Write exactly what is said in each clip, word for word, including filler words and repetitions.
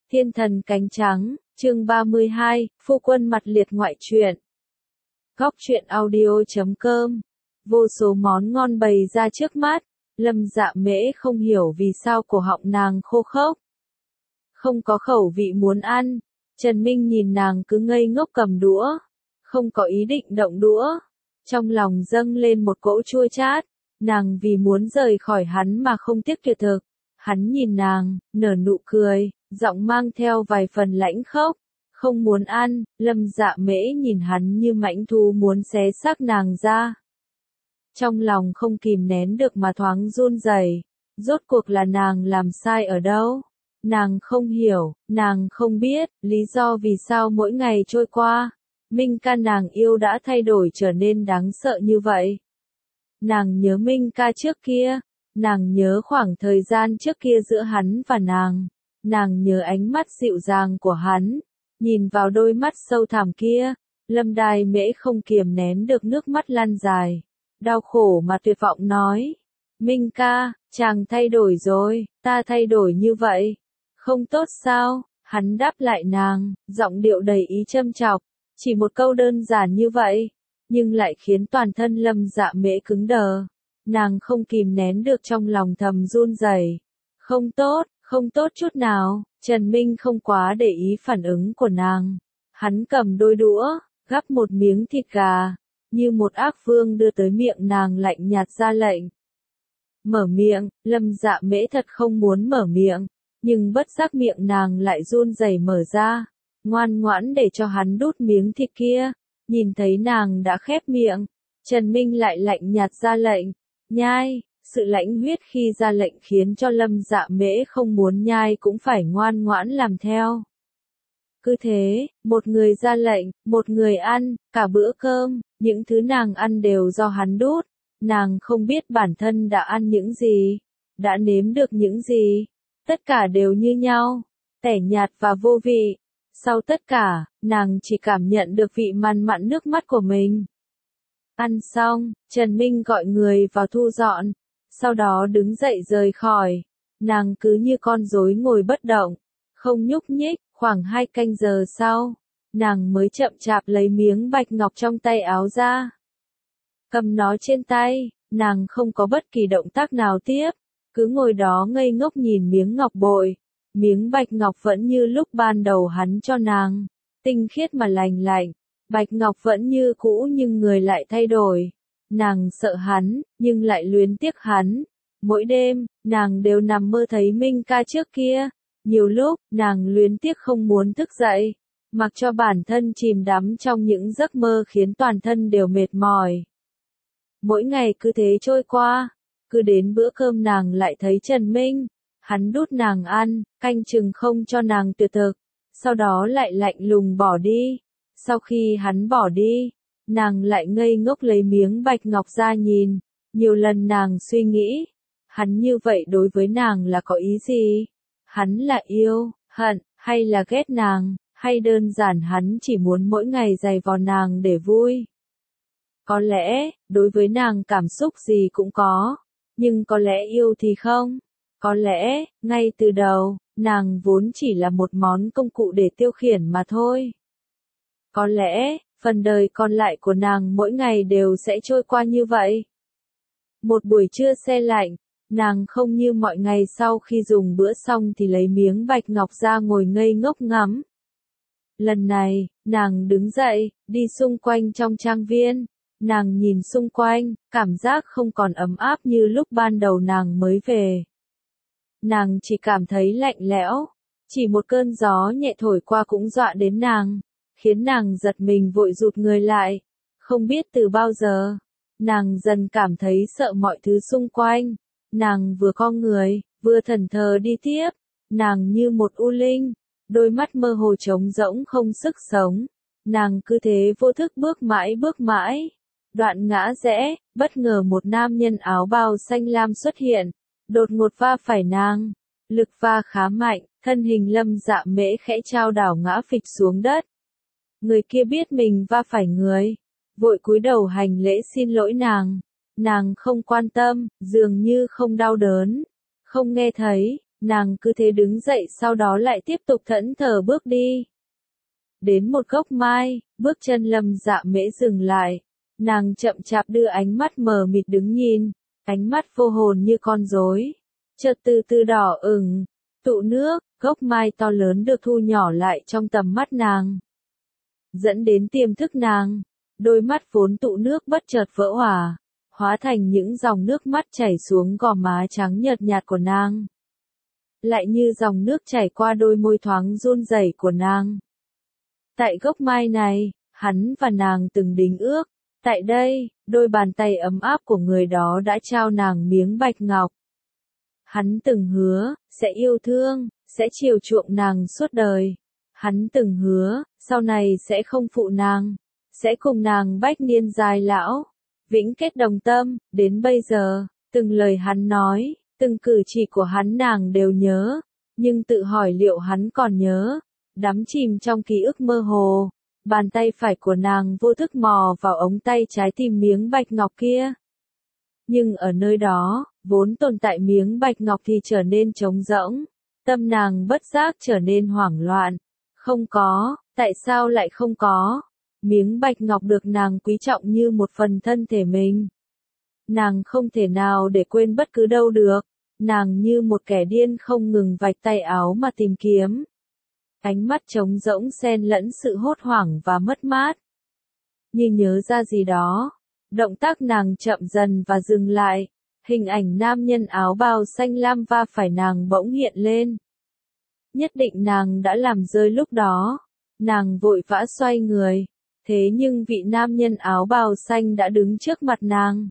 Thiên thần cánh trắng, chương ba mươi hai, phu quân mặt liệt ngoại truyện. Góc truyện audio chấm com. Vô số món ngon bày ra trước mắt, Lâm Dạ Mễ không hiểu vì sao cổ họng nàng khô khốc. Không có khẩu vị muốn ăn, Trần Minh nhìn nàng cứ ngây ngốc cầm đũa, không có ý định động đũa. Trong lòng dâng lên một cỗ chua chát, nàng vì muốn rời khỏi hắn mà không tiếc tuyệt thực. Hắn nhìn nàng, nở nụ cười, giọng mang theo vài phần lãnh khốc. Không muốn ăn, Lâm Dạ Mễ nhìn hắn như mãnh thú muốn xé xác nàng ra. Trong lòng không kìm nén được mà thoáng run rẩy. Rốt cuộc là nàng làm sai ở đâu? Nàng không hiểu, nàng không biết, lý do vì sao mỗi ngày trôi qua, Minh ca nàng yêu đã thay đổi trở nên đáng sợ như vậy. Nàng nhớ Minh ca trước kia. Nàng nhớ khoảng thời gian trước kia giữa hắn và nàng. Nàng nhớ ánh mắt dịu dàng của hắn. Nhìn vào đôi mắt sâu thẳm kia, Lâm Đài Mễ không kiềm nén được nước mắt lăn dài. Đau khổ mà tuyệt vọng nói. Minh ca, chàng thay đổi rồi, ta thay đổi như vậy. Không tốt sao? Hắn đáp lại nàng, giọng điệu đầy ý châm chọc. Chỉ một câu đơn giản như vậy, nhưng lại khiến toàn thân Lâm Dạ Mễ cứng đờ. Nàng không kìm nén được trong lòng thầm run rẩy. Không tốt, không tốt chút nào. Trần Minh không quá để ý phản ứng của nàng. Hắn cầm đôi đũa, gắp một miếng thịt gà, như một ác vương đưa tới miệng nàng lạnh nhạt ra lệnh. Mở miệng, Lâm Dạ Mễ thật không muốn mở miệng, nhưng bất giác miệng nàng lại run rẩy mở ra, ngoan ngoãn để cho hắn đút miếng thịt kia. Nhìn thấy nàng đã khép miệng, Trần Minh lại lạnh nhạt ra lệnh. Nhai, sự lãnh huyết khi ra lệnh khiến cho Lâm Dạ Mễ không muốn nhai cũng phải ngoan ngoãn làm theo. Cứ thế, một người ra lệnh, một người ăn, cả bữa cơm, những thứ nàng ăn đều do hắn đút. Nàng không biết bản thân đã ăn những gì, đã nếm được những gì. Tất cả đều như nhau, tẻ nhạt và vô vị. Sau tất cả, nàng chỉ cảm nhận được vị man mặn nước mắt của mình. Ăn xong, Trần Minh gọi người vào thu dọn, sau đó đứng dậy rời khỏi. Nàng cứ như con rối ngồi bất động, không nhúc nhích. Khoảng hai canh giờ sau, nàng mới chậm chạp lấy miếng bạch ngọc trong tay áo ra. Cầm nó trên tay, nàng không có bất kỳ động tác nào tiếp, cứ ngồi đó ngây ngốc nhìn miếng ngọc bội. Miếng bạch ngọc vẫn như lúc ban đầu hắn cho nàng, tinh khiết mà lành lạnh. Bạch ngọc vẫn như cũ nhưng người lại thay đổi. Nàng sợ hắn, nhưng lại luyến tiếc hắn. Mỗi đêm, nàng đều nằm mơ thấy Minh ca trước kia. Nhiều lúc, nàng luyến tiếc không muốn thức dậy, mặc cho bản thân chìm đắm trong những giấc mơ khiến toàn thân đều mệt mỏi. Mỗi ngày cứ thế trôi qua, cứ đến bữa cơm nàng lại thấy Trần Minh. Hắn đút nàng ăn, canh chừng không cho nàng tuyệt thực, sau đó lại lạnh lùng bỏ đi. Sau khi hắn bỏ đi, nàng lại ngây ngốc lấy miếng bạch ngọc ra nhìn. Nhiều lần nàng suy nghĩ, hắn như vậy đối với nàng là có ý gì? Hắn là yêu, hận, hay là ghét nàng, hay đơn giản hắn chỉ muốn mỗi ngày giày vò nàng để vui? Có lẽ, đối với nàng cảm xúc gì cũng có, nhưng có lẽ yêu thì không. Có lẽ, ngay từ đầu, nàng vốn chỉ là một món công cụ để tiêu khiển mà thôi. Có lẽ, phần đời còn lại của nàng mỗi ngày đều sẽ trôi qua như vậy. Một buổi trưa se lạnh, nàng không như mọi ngày sau khi dùng bữa xong thì lấy miếng bạch ngọc ra ngồi ngây ngốc ngắm. Lần này, nàng đứng dậy, đi xung quanh trong trang viên. Nàng nhìn xung quanh, cảm giác không còn ấm áp như lúc ban đầu nàng mới về. Nàng chỉ cảm thấy lạnh lẽo, chỉ một cơn gió nhẹ thổi qua cũng dọa đến nàng, khiến nàng giật mình vội rụt người lại. Không biết từ bao giờ, nàng dần cảm thấy sợ mọi thứ xung quanh. Nàng vừa cong người, vừa thẫn thờ đi tiếp. Nàng như một u linh, đôi mắt mơ hồ trống rỗng không sức sống. Nàng cứ thế vô thức bước mãi bước mãi. Đoạn ngã rẽ, bất ngờ một nam nhân áo bào xanh lam xuất hiện, đột ngột va phải nàng. Lực va khá mạnh, thân hình Lâm Dạ Mễ khẽ chao đảo ngã phịch xuống đất. Người kia biết mình va phải người, vội cúi đầu hành lễ xin lỗi nàng. Nàng không quan tâm, dường như không đau đớn, không nghe thấy. Nàng cứ thế đứng dậy sau đó lại tiếp tục thẫn thờ bước đi. Đến một gốc mai, bước chân Lâm Dạ Mễ dừng lại. Nàng chậm chạp đưa ánh mắt mờ mịt đứng nhìn, ánh mắt vô hồn như con rối. Chợt từ từ đỏ ửng, tụ nước, gốc mai to lớn được thu nhỏ lại trong tầm mắt nàng. Dẫn đến tiềm thức nàng, đôi mắt vốn tụ nước bất chợt vỡ hòa, hóa thành những dòng nước mắt chảy xuống gò má trắng nhợt nhạt của nàng. Lại như dòng nước chảy qua đôi môi thoáng run rẩy của nàng. Tại gốc mai này, hắn và nàng từng đính ước. Tại đây, đôi bàn tay ấm áp của người đó đã trao nàng miếng bạch ngọc. Hắn từng hứa, sẽ yêu thương, sẽ chiều chuộng nàng suốt đời. Hắn từng hứa, sau này sẽ không phụ nàng, sẽ cùng nàng bách niên dài lão, vĩnh kết đồng tâm. Đến bây giờ, từng lời hắn nói, từng cử chỉ của hắn nàng đều nhớ, nhưng tự hỏi liệu hắn còn nhớ, đắm chìm trong ký ức mơ hồ. Bàn tay phải của nàng vô thức mò vào ống tay trái tìm miếng bạch ngọc kia. Nhưng ở nơi đó, vốn tồn tại miếng bạch ngọc thì trở nên trống rỗng. Tâm nàng bất giác trở nên hoảng loạn. Không có, tại sao lại không có? Miếng bạch ngọc được nàng quý trọng như một phần thân thể mình. Nàng không thể nào để quên bất cứ đâu được. Nàng như một kẻ điên không ngừng vạch tay áo mà tìm kiếm. Ánh mắt trống rỗng xen lẫn sự hốt hoảng và mất mát. Như nhớ ra gì đó, động tác nàng chậm dần và dừng lại, hình ảnh nam nhân áo bào xanh lam va phải nàng bỗng hiện lên. Nhất định nàng đã làm rơi lúc đó, nàng vội vã xoay người, thế nhưng vị nam nhân áo bào xanh đã đứng trước mặt nàng.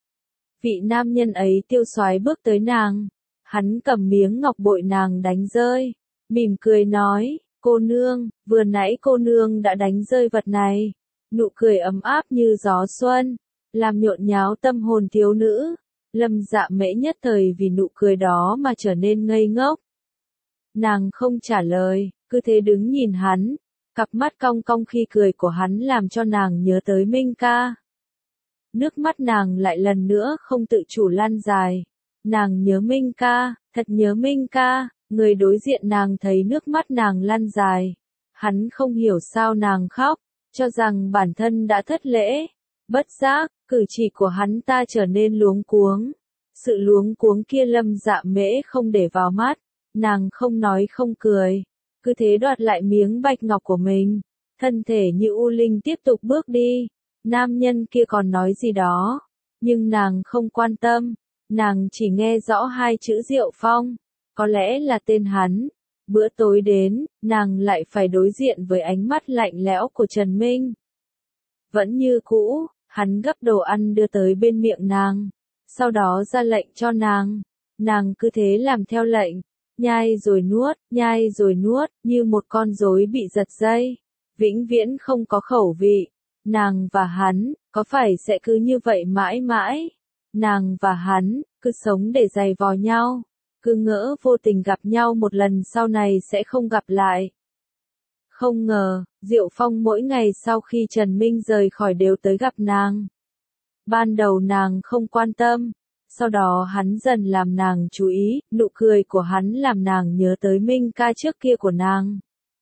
Vị nam nhân ấy tiêu xoái bước tới nàng, hắn cầm miếng ngọc bội nàng đánh rơi. Mỉm cười nói, cô nương, vừa nãy cô nương đã đánh rơi vật này. Nụ cười ấm áp như gió xuân, làm nhộn nháo tâm hồn thiếu nữ. Lâm Dạ Mễ nhất thời vì nụ cười đó mà trở nên ngây ngốc. Nàng không trả lời, cứ thế đứng nhìn hắn. Cặp mắt cong cong khi cười của hắn làm cho nàng nhớ tới Minh Ca. Nước mắt nàng lại lần nữa không tự chủ lan dài. Nàng nhớ Minh Ca, thật nhớ Minh Ca. Người đối diện nàng thấy nước mắt nàng lăn dài. Hắn không hiểu sao nàng khóc, cho rằng bản thân đã thất lễ. Bất giác, cử chỉ của hắn ta trở nên luống cuống. Sự luống cuống kia Lâm Dạ Mễ không để vào mắt. Nàng không nói không cười. Cứ thế đoạt lại miếng bạch ngọc của mình. Thân thể như u linh tiếp tục bước đi. Nam nhân kia còn nói gì đó. Nhưng nàng không quan tâm. Nàng chỉ nghe rõ hai chữ Diệu Phong. Có lẽ là tên hắn. Bữa tối đến, nàng lại phải đối diện với ánh mắt lạnh lẽo của Trần Minh. Vẫn như cũ, hắn gấp đồ ăn đưa tới bên miệng nàng. Sau đó ra lệnh cho nàng. Nàng cứ thế làm theo lệnh. Nhai rồi nuốt, nhai rồi nuốt, như một con rối bị giật dây. Vĩnh viễn không có khẩu vị. Nàng và hắn, có phải sẽ cứ như vậy mãi mãi? Nàng và hắn, cứ sống để giày vò nhau. Cứ ngỡ vô tình gặp nhau một lần sau này sẽ không gặp lại. Không ngờ, Diệu Phong mỗi ngày sau khi Trần Minh rời khỏi đều tới gặp nàng. Ban đầu nàng không quan tâm, sau đó hắn dần làm nàng chú ý, nụ cười của hắn làm nàng nhớ tới Minh Ca trước kia của nàng.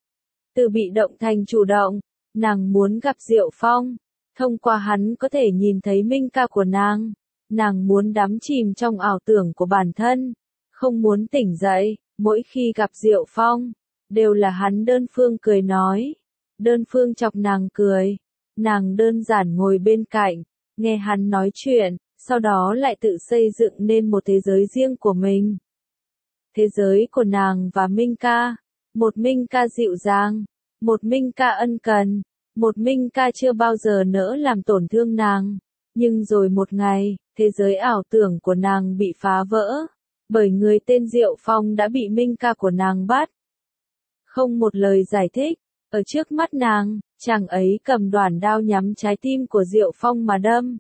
Từ bị động thành chủ động, nàng muốn gặp Diệu Phong, thông qua hắn có thể nhìn thấy Minh Ca của nàng. Nàng muốn đắm chìm trong ảo tưởng của bản thân. Không muốn tỉnh dậy, mỗi khi gặp Diệu Phong, đều là hắn đơn phương cười nói. Đơn phương chọc nàng cười. Nàng đơn giản ngồi bên cạnh, nghe hắn nói chuyện, sau đó lại tự xây dựng nên một thế giới riêng của mình. Thế giới của nàng và Minh Ca. Một Minh Ca dịu dàng, một Minh Ca ân cần, một Minh Ca chưa bao giờ nỡ làm tổn thương nàng. Nhưng rồi một ngày, thế giới ảo tưởng của nàng bị phá vỡ. Bởi người tên Diệu Phong đã bị Minh Ca của nàng bắt. Không một lời giải thích, ở trước mắt nàng, chàng ấy cầm đoản đao nhắm trái tim của Diệu Phong mà đâm.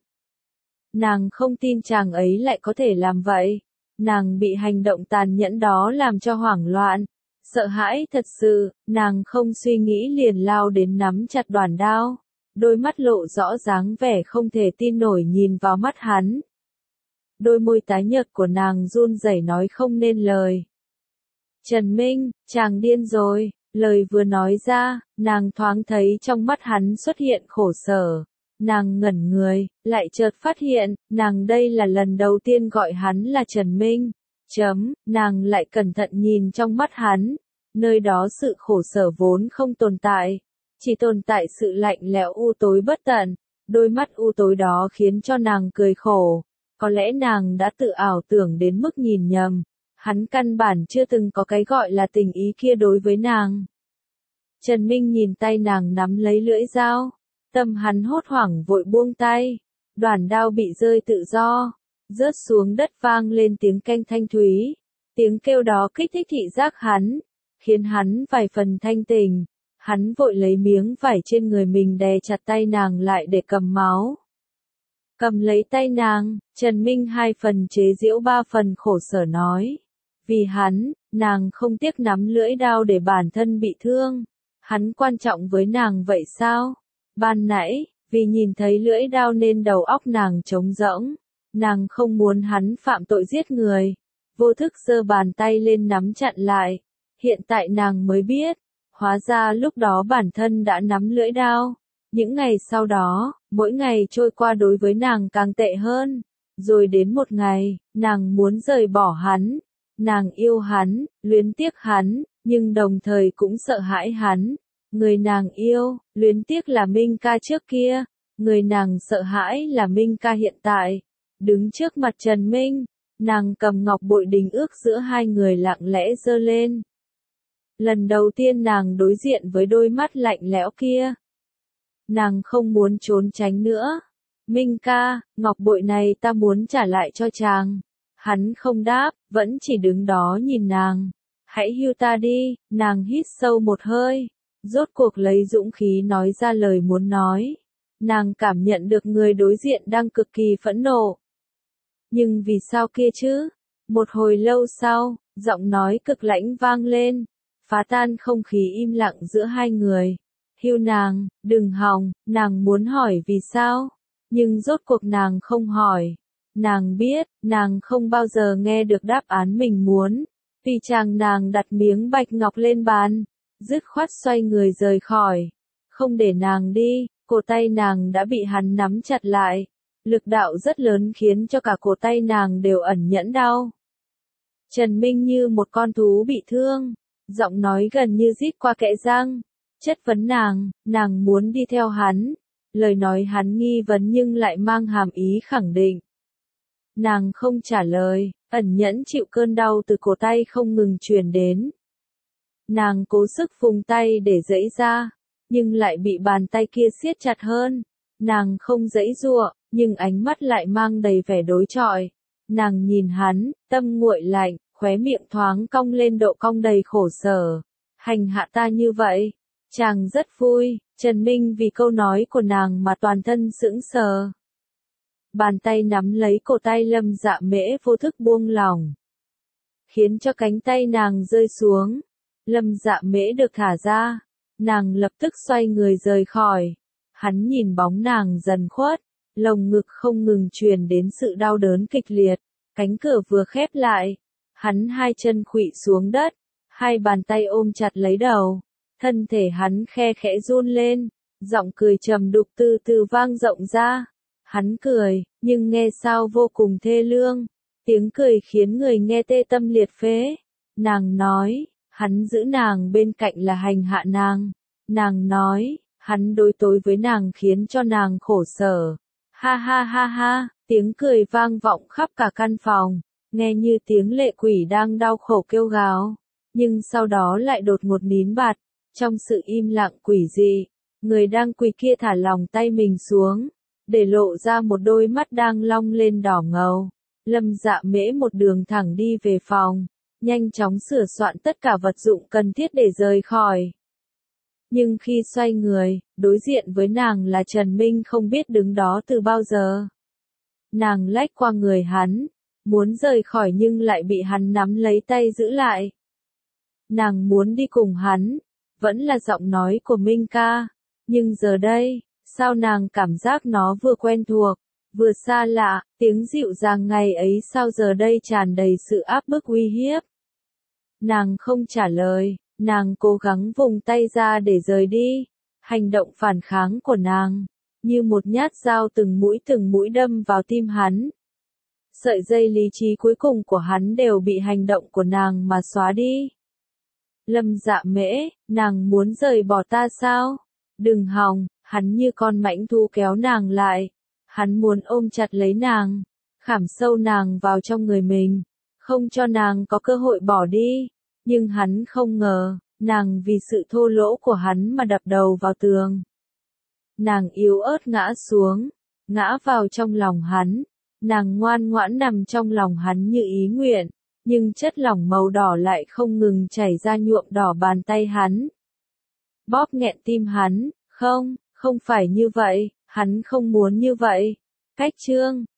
Nàng không tin chàng ấy lại có thể làm vậy. Nàng bị hành động tàn nhẫn đó làm cho hoảng loạn. Sợ hãi thật sự, nàng không suy nghĩ liền lao đến nắm chặt đoản đao. Đôi mắt lộ rõ dáng vẻ không thể tin nổi nhìn vào mắt hắn. Đôi môi tái nhợt của nàng run rẩy nói không nên lời. Trần Minh, chàng điên rồi. Lời vừa nói ra, nàng thoáng thấy trong mắt hắn xuất hiện khổ sở. Nàng ngẩn người, lại chợt phát hiện, nàng đây là lần đầu tiên gọi hắn là Trần Minh. Chấm, nàng lại cẩn thận nhìn trong mắt hắn. Nơi đó sự khổ sở vốn không tồn tại. Chỉ tồn tại sự lạnh lẽo u tối bất tận. Đôi mắt u tối đó khiến cho nàng cười khổ. Có lẽ nàng đã tự ảo tưởng đến mức nhìn nhầm. Hắn căn bản chưa từng có cái gọi là tình ý kia đối với nàng. Trần Minh nhìn tay nàng nắm lấy lưỡi dao. Tâm hắn hốt hoảng vội buông tay. Đoản đao bị rơi tự do. Rớt xuống đất vang lên tiếng keng thanh thúy. Tiếng kêu đó kích thích thị giác hắn. Khiến hắn vài phần thanh tỉnh. Hắn vội lấy miếng vải trên người mình đè chặt tay nàng lại để cầm máu. Cầm lấy tay nàng, Trần Minh hai phần chế giễu ba phần khổ sở nói. Vì hắn, nàng không tiếc nắm lưỡi đao để bản thân bị thương. Hắn quan trọng với nàng vậy sao? Ban nãy, vì nhìn thấy lưỡi đao nên đầu óc nàng trống rỗng. Nàng không muốn hắn phạm tội giết người. Vô thức giơ bàn tay lên nắm chặn lại. Hiện tại nàng mới biết. Hóa ra lúc đó bản thân đã nắm lưỡi đao. Những ngày sau đó, mỗi ngày trôi qua đối với nàng càng tệ hơn. Rồi đến một ngày, nàng muốn rời bỏ hắn. Nàng yêu hắn, luyến tiếc hắn, nhưng đồng thời cũng sợ hãi hắn. Người nàng yêu, luyến tiếc là Minh ca trước kia. Người nàng sợ hãi là Minh ca hiện tại. Đứng trước mặt Trần Minh, nàng cầm ngọc bội đình ước giữa hai người lặng lẽ giơ lên. Lần đầu tiên nàng đối diện với đôi mắt lạnh lẽo kia. Nàng không muốn trốn tránh nữa. Minh ca, ngọc bội này ta muốn trả lại cho chàng. Hắn không đáp, vẫn chỉ đứng đó nhìn nàng. Hãy hưu ta đi, nàng hít sâu một hơi. Rốt cuộc lấy dũng khí nói ra lời muốn nói. Nàng cảm nhận được người đối diện đang cực kỳ phẫn nộ. Nhưng vì sao kia chứ? Một hồi lâu sau, giọng nói cực lãnh vang lên. Phá tan không khí im lặng giữa hai người. Hưu nàng, đừng hòng, nàng muốn hỏi vì sao. Nhưng rốt cuộc nàng không hỏi. Nàng biết, nàng không bao giờ nghe được đáp án mình muốn. Vì chàng nàng đặt miếng bạch ngọc lên bàn. Dứt khoát xoay người rời khỏi. Không để nàng đi, cổ tay nàng đã bị hắn nắm chặt lại. Lực đạo rất lớn khiến cho cả cổ tay nàng đều ẩn nhẫn đau. Trần Minh như một con thú bị thương. Giọng nói gần như rít qua kẽ răng. Chất vấn nàng, nàng muốn đi theo hắn. Lời nói hắn nghi vấn nhưng lại mang hàm ý khẳng định. Nàng không trả lời, ẩn nhẫn chịu cơn đau từ cổ tay không ngừng truyền đến. Nàng cố sức vùng tay để giãy ra, nhưng lại bị bàn tay kia siết chặt hơn. Nàng không giãy giụa, nhưng ánh mắt lại mang đầy vẻ đối chọi. Nàng nhìn hắn, tâm nguội lạnh, khóe miệng thoáng cong lên độ cong đầy khổ sở. Hành hạ ta như vậy, chàng rất vui. Trần Minh vì câu nói của nàng mà toàn thân sững sờ. Bàn tay nắm lấy cổ tay Lâm Dạ Mễ vô thức buông lỏng, khiến cho cánh tay nàng rơi xuống. Lâm Dạ Mễ được thả ra, nàng lập tức xoay người rời khỏi. Hắn nhìn bóng nàng dần khuất, lồng ngực không ngừng truyền đến sự đau đớn kịch liệt. Cánh cửa vừa khép lại, hắn hai chân khuỵu xuống đất, hai bàn tay ôm chặt lấy đầu. Thân thể hắn khe khẽ run lên, giọng cười trầm đục từ từ vang rộng ra. Hắn cười, nhưng nghe sao vô cùng thê lương. Tiếng cười khiến người nghe tê tâm liệt phế. Nàng nói, hắn giữ nàng bên cạnh là hành hạ nàng. Nàng nói, hắn đối tối với nàng khiến cho nàng khổ sở. Ha ha ha ha, tiếng cười vang vọng khắp cả căn phòng, nghe như tiếng lệ quỷ đang đau khổ kêu gào. Nhưng sau đó lại đột ngột nín bặt. Trong sự im lặng quỷ dị, người đang quỳ kia thả lỏng tay mình xuống, để lộ ra một đôi mắt đang long lên đỏ ngầu. Lâm Dạ Mễ một đường thẳng đi về phòng, nhanh chóng sửa soạn tất cả vật dụng cần thiết để rời khỏi. Nhưng khi xoay người, đối diện với nàng là Trần Minh không biết đứng đó từ bao giờ. Nàng lách qua người hắn, muốn rời khỏi nhưng lại bị hắn nắm lấy tay giữ lại. Nàng muốn đi cùng hắn. Vẫn là giọng nói của Minh ca, nhưng giờ đây, sao nàng cảm giác nó vừa quen thuộc, vừa xa lạ, tiếng dịu dàng ngày ấy sao giờ đây tràn đầy sự áp bức uy hiếp. Nàng không trả lời, nàng cố gắng vùng tay ra để rời đi. Hành động phản kháng của nàng, như một nhát dao từng mũi từng mũi đâm vào tim hắn. Sợi dây lý trí cuối cùng của hắn đều bị hành động của nàng mà xóa đi. Lâm Dạ Mễ, nàng muốn rời bỏ ta sao? Đừng hòng, hắn như con mãnh thú kéo nàng lại. Hắn muốn ôm chặt lấy nàng, khảm sâu nàng vào trong người mình, không cho nàng có cơ hội bỏ đi. Nhưng hắn không ngờ, nàng vì sự thô lỗ của hắn mà đập đầu vào tường. Nàng yếu ớt ngã xuống, ngã vào trong lòng hắn. Nàng ngoan ngoãn nằm trong lòng hắn như ý nguyện, nhưng chất lỏng màu đỏ lại không ngừng chảy ra nhuộm đỏ bàn tay hắn. Bóp nghẹn tim hắn, không, không phải như vậy, hắn không muốn như vậy. Cách chương